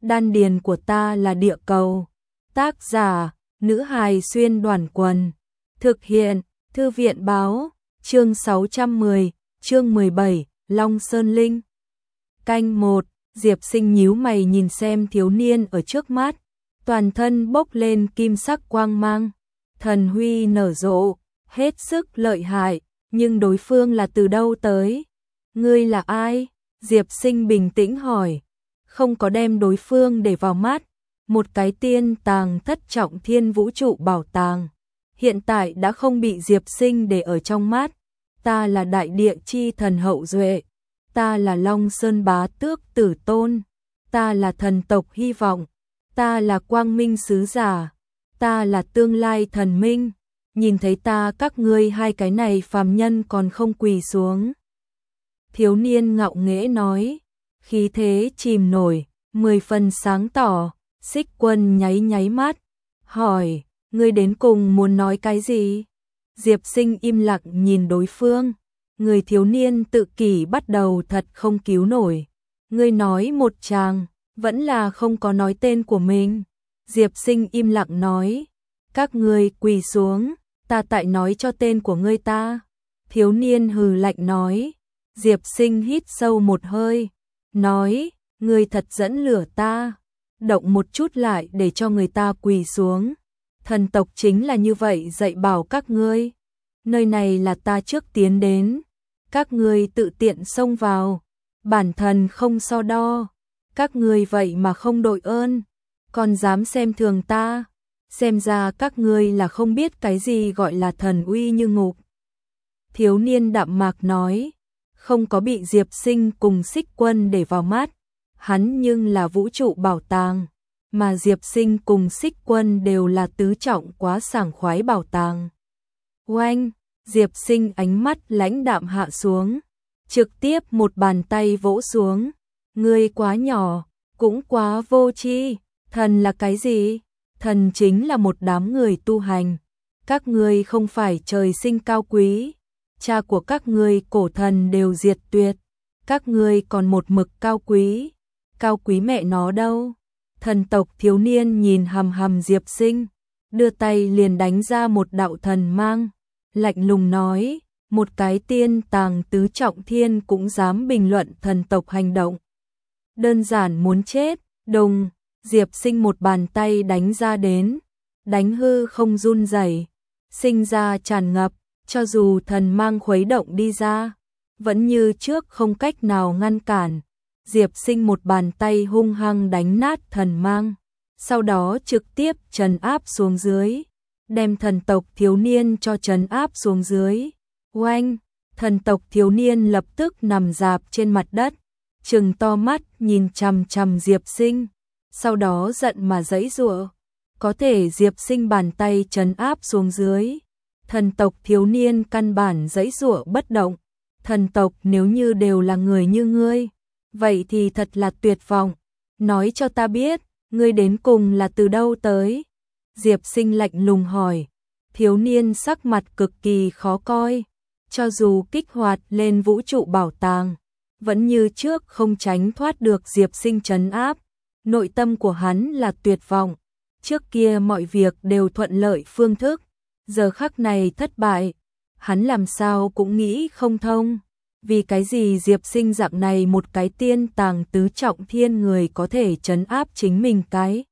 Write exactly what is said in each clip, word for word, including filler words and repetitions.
đan điền của ta là địa cầu. Tác giả, nữ hài xuyên đoàn quần. Thực hiện, thư viện báo, chương sáu trăm mười, chương mười bảy, Long Sơn Linh. Canh một, Diệp Sinh nhíu mày nhìn xem thiếu niên ở trước mắt, toàn thân bốc lên kim sắc quang mang, thần huy nở rộ, hết sức lợi hại, nhưng đối phương là từ đâu tới? Ngươi là ai? Diệp Sinh bình tĩnh hỏi, không có đem đối phương để vào mắt. Một cái tiên tàng thất trọng thiên vũ trụ bảo tàng, hiện tại đã không bị Diệp Sinh để ở trong mắt. Ta là đại địa chi thần hậu duệ, ta là Long Sơn bá tước tử tôn, ta là thần tộc hy vọng, ta là quang minh sứ giả, ta là tương lai thần minh. Nhìn thấy ta các ngươi hai cái này phàm nhân còn không quỳ xuống. Thiếu niên ngạo nghễ nói, khí thế chìm nổi, mười phần sáng tỏ. Xích Quân nháy nháy mắt, hỏi, ngươi đến cùng muốn nói cái gì? Diệp Sinh im lặng nhìn đối phương, người thiếu niên tự kỷ bắt đầu thật không cứu nổi. Ngươi nói một tràng, vẫn là không có nói tên của mình. Diệp Sinh im lặng nói, các ngươi quỳ xuống, ta tại nói cho tên của ngươi ta. Thiếu niên hừ lạnh nói, Diệp Sinh hít sâu một hơi, nói, ngươi thật dẫn lửa ta. Động một chút lại để cho người ta quỳ xuống. Thần tộc chính là như vậy dạy bảo các ngươi. Nơi này là ta trước tiến đến, các ngươi tự tiện xông vào, bản thần không so đo. Các ngươi vậy mà không đội ơn, còn dám xem thường ta. Xem ra các ngươi là không biết cái gì gọi là thần uy như ngục. Thiếu niên đạm mạc nói, không có bị Diệp Sinh cùng Xích Quân để vào mắt. Hắn nhưng là vũ trụ bảo tàng, mà Diệp Sinh cùng Xích Quân đều là tứ trọng quá sảng khoái bảo tàng. Oanh, Diệp Sinh ánh mắt lãnh đạm hạ xuống, trực tiếp một bàn tay vỗ xuống. Ngươi quá nhỏ, cũng quá vô tri. Thần là cái gì? Thần chính là một đám người tu hành. Các ngươi không phải trời sinh cao quý, cha của các ngươi cổ thần đều diệt tuyệt, các ngươi còn một mực cao quý. Cao quý mẹ nó đâu? Thần tộc thiếu niên nhìn hằm hằm Diệp Sinh, đưa tay liền đánh ra một đạo thần mang, lạnh lùng nói, một cái tiên tàng tứ trọng thiên cũng dám bình luận thần tộc hành động. Đơn giản muốn chết. Đùng, Diệp Sinh một bàn tay đánh ra đến, đánh hư không run rẩy, sinh ra tràn ngập, cho dù thần mang khuấy động đi ra, vẫn như trước không cách nào ngăn cản. Diệp Sinh một bàn tay hung hăng đánh nát thần mang, sau đó trực tiếp trấn áp xuống dưới, đem thần tộc thiếu niên cho trấn áp xuống dưới. Oanh, thần tộc thiếu niên lập tức nằm rạp trên mặt đất, trừng to mắt nhìn chằm chằm Diệp Sinh, sau đó giận mà giãy giụa. Có thể Diệp Sinh bàn tay trấn áp xuống dưới, thần tộc thiếu niên căn bản giãy giụa bất động. Thần tộc nếu như đều là người như ngươi, vậy thì thật là tuyệt vọng. Nói cho ta biết, ngươi đến cùng là từ đâu tới? Diệp Sinh lạnh lùng hỏi. Thiếu niên sắc mặt cực kỳ khó coi, cho dù kích hoạt lên vũ trụ bảo tàng, vẫn như trước không tránh thoát được Diệp Sinh trấn áp. Nội tâm của hắn là tuyệt vọng. Trước kia mọi việc đều thuận lợi phương thức, giờ khắc này thất bại. Hắn làm sao cũng nghĩ không thông. Vì cái gì Diệp Sinh dạng này một cái tiên tàng tứ trọng thiên người có thể trấn áp chính mình cái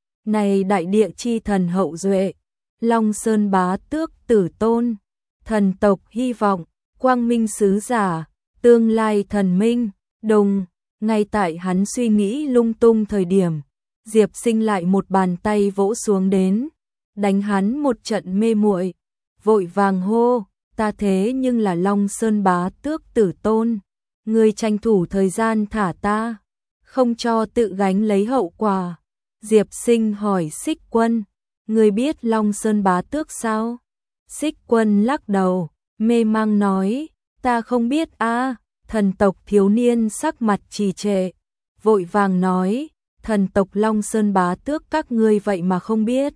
này đại địa chi thần hậu duệ, Long Sơn bá tước tử tôn, thần tộc hy vọng, quang minh sứ giả, tương lai thần minh. Đùng, ngay tại hắn suy nghĩ lung tung thời điểm, Diệp Sinh lại một bàn tay vỗ xuống đến, đánh hắn một trận mê muội, vội vàng hô, ta thế nhưng là Long Sơn bá tước tử tôn, ngươi tranh thủ thời gian thả ta, không cho tự gánh lấy hậu quả. Diệp Sinh hỏi Xích Quân, ngươi biết Long Sơn bá tước sao? Xích Quân lắc đầu, mê mang nói, ta không biết a. Thần tộc thiếu niên sắc mặt trì trệ, vội vàng nói, thần tộc Long Sơn bá tước các ngươi vậy mà không biết.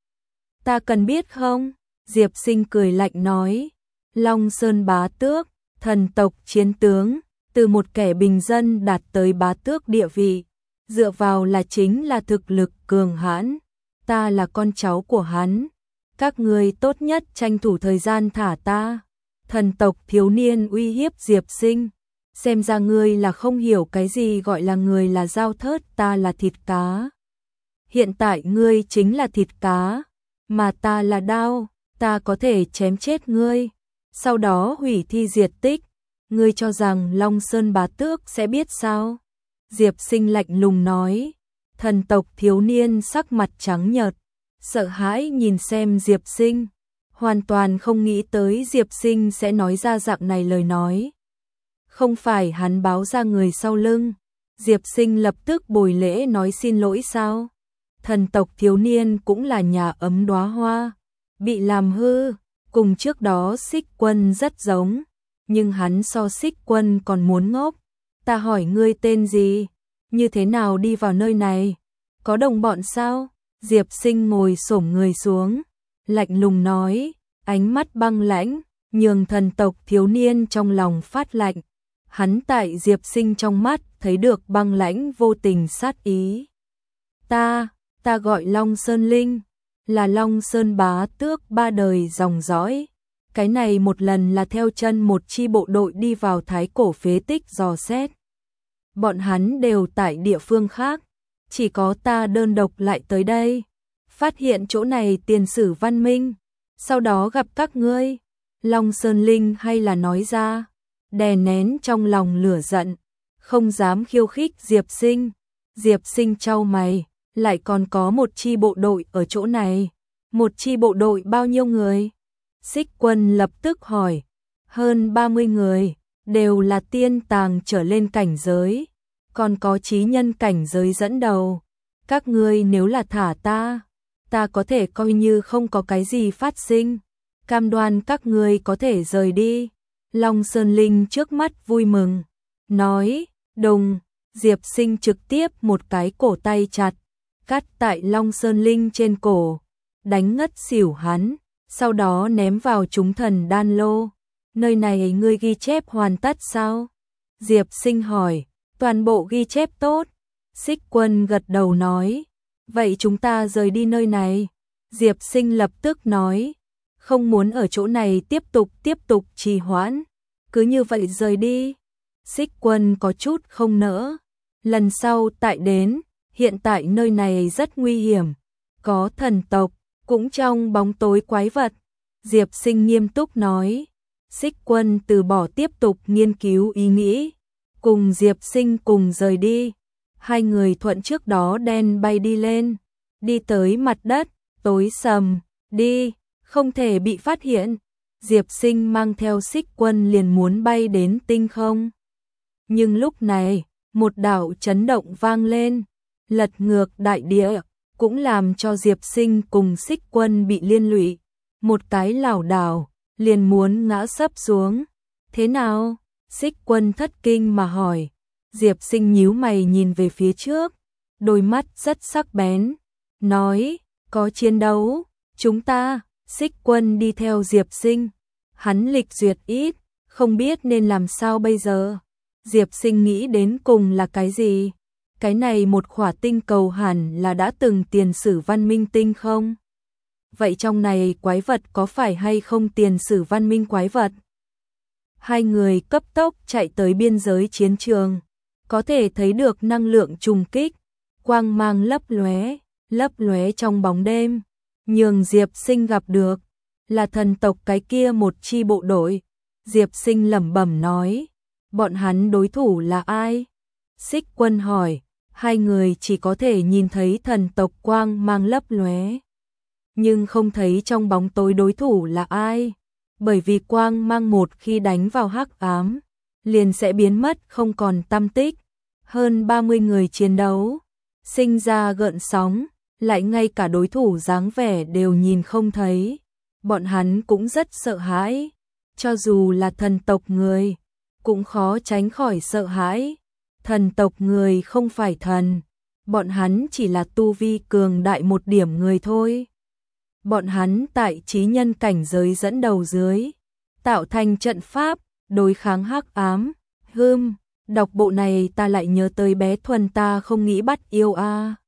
Ta cần biết không? Diệp Sinh cười lạnh nói, Long Sơn bá tước, thần tộc chiến tướng, từ một kẻ bình dân đạt tới bá tước địa vị, dựa vào là chính là thực lực cường hãn, ta là con cháu của hắn, các ngươi tốt nhất tranh thủ thời gian thả ta. Thần tộc thiếu niên uy hiếp Diệp Sinh, xem ra ngươi là không hiểu cái gì gọi là người là dao thớt, ta là thịt cá. Hiện tại ngươi chính là thịt cá, mà ta là đao, ta có thể chém chết ngươi, sau đó hủy thi diệt tích, ngươi cho rằng Long Sơn bá tước sẽ biết sao? Diệp Sinh lạnh lùng nói. Thần tộc thiếu niên sắc mặt trắng nhợt, sợ hãi nhìn xem Diệp Sinh, hoàn toàn không nghĩ tới Diệp Sinh sẽ nói ra dạng này lời nói. Không phải hắn báo ra người sau lưng, Diệp Sinh lập tức bồi lễ nói xin lỗi sao? Thần tộc thiếu niên cũng là nhà ấm đóa hoa, bị làm hư, cùng trước đó Xích Quân rất giống, nhưng hắn so Xích Quân còn muốn ngốc. Ta hỏi ngươi tên gì? Như thế nào đi vào nơi này? Có đồng bọn sao? Diệp Sinh ngồi xổm người xuống, lạnh lùng nói, ánh mắt băng lãnh, nhường thần tộc thiếu niên trong lòng phát lạnh. Hắn tại Diệp Sinh trong mắt thấy được băng lãnh vô tình sát ý. Ta, ta gọi Long Sơn Linh, là Long Sơn bá tước ba đời dòng dõi. Cái này một lần là theo chân một chi bộ đội đi vào thái cổ phế tích dò xét. Bọn hắn đều tại địa phương khác, chỉ có ta đơn độc lại tới đây, phát hiện chỗ này tiền sử văn minh, sau đó gặp các ngươi. Long Sơn Linh hay là nói ra, đè nén trong lòng lửa giận, không dám khiêu khích Diệp Sinh. Diệp Sinh chau mày, lại còn có một chi bộ đội ở chỗ này. Một chi bộ đội bao nhiêu người? Xích Quân lập tức hỏi. Hơn ba mươi người, đều là tiên tàng trở lên cảnh giới, còn có chí nhân cảnh giới dẫn đầu. Các ngươi nếu là thả ta, ta có thể coi như không có cái gì phát sinh, cam đoan các ngươi có thể rời đi. Long Sơn Linh trước mắt vui mừng, nói, đùng. Diệp Sinh trực tiếp một cái cổ tay chặt, cắt tại Long Sơn Linh trên cổ, đánh ngất xỉu hắn, sau đó ném vào chúng thần đan lô. Nơi này ngươi ghi chép hoàn tất sao? Diệp Sinh hỏi. Toàn bộ ghi chép tốt. Xích Quân gật đầu nói. Vậy chúng ta rời đi nơi này. Diệp Sinh lập tức nói. Không muốn ở chỗ này tiếp tục tiếp tục trì hoãn. Cứ như vậy rời đi. Xích Quân có chút không nỡ. Lần sau tại đến, hiện tại nơi này rất nguy hiểm. Có thần tộc, cũng trong bóng tối quái vật. Diệp Sinh nghiêm túc nói. Xích Quân từ bỏ tiếp tục nghiên cứu ý nghĩ, cùng Diệp Sinh cùng rời đi. Hai người thuận trước đó đen bay đi lên, đi tới mặt đất, tối sầm, đi, không thể bị phát hiện. Diệp Sinh mang theo Xích Quân liền muốn bay đến tinh không. Nhưng lúc này, một đạo chấn động vang lên, lật ngược đại địa, cũng làm cho Diệp Sinh cùng Xích Quân bị liên lụy. Một cái lảo đảo, liền muốn ngã sấp xuống. Thế nào? Xích Quân thất kinh mà hỏi. Diệp Sinh nhíu mày nhìn về phía trước, đôi mắt rất sắc bén, nói, có chiến đấu, chúng ta. Xích Quân đi theo Diệp Sinh, hắn lịch duyệt ít, không biết nên làm sao bây giờ. Diệp Sinh nghĩ đến cùng là cái gì? Cái này một khỏa tinh cầu hẳn là đã từng tiền sử văn minh tinh không? Vậy trong này quái vật có phải hay không tiền sử văn minh quái vật? Hai người cấp tốc chạy tới biên giới chiến trường, có thể thấy được năng lượng trùng kích, quang mang lấp lóe, lấp lóe trong bóng đêm, nhường Diệp Sinh gặp được là thần tộc cái kia một chi bộ đội. Diệp Sinh lẩm bẩm nói, bọn hắn đối thủ là ai? Xích Quân hỏi. Hai người chỉ có thể nhìn thấy thần tộc quang mang lấp lóe, nhưng không thấy trong bóng tối đối thủ là ai, bởi vì quang mang một khi đánh vào hắc ám, liền sẽ biến mất không còn tăm tích. Hơn ba mươi người chiến đấu, sinh ra gợn sóng, lại ngay cả đối thủ dáng vẻ đều nhìn không thấy. Bọn hắn cũng rất sợ hãi, cho dù là thần tộc người, cũng khó tránh khỏi sợ hãi. Thần tộc người không phải thần, bọn hắn chỉ là tu vi cường đại một điểm người thôi. Bọn hắn tại chí nhân cảnh giới dẫn đầu dưới, tạo thành trận pháp, đối kháng hắc ám. Hừm, Đọc bộ này ta lại nhớ tới bé Thuần, ta không nghĩ bắt yêu a.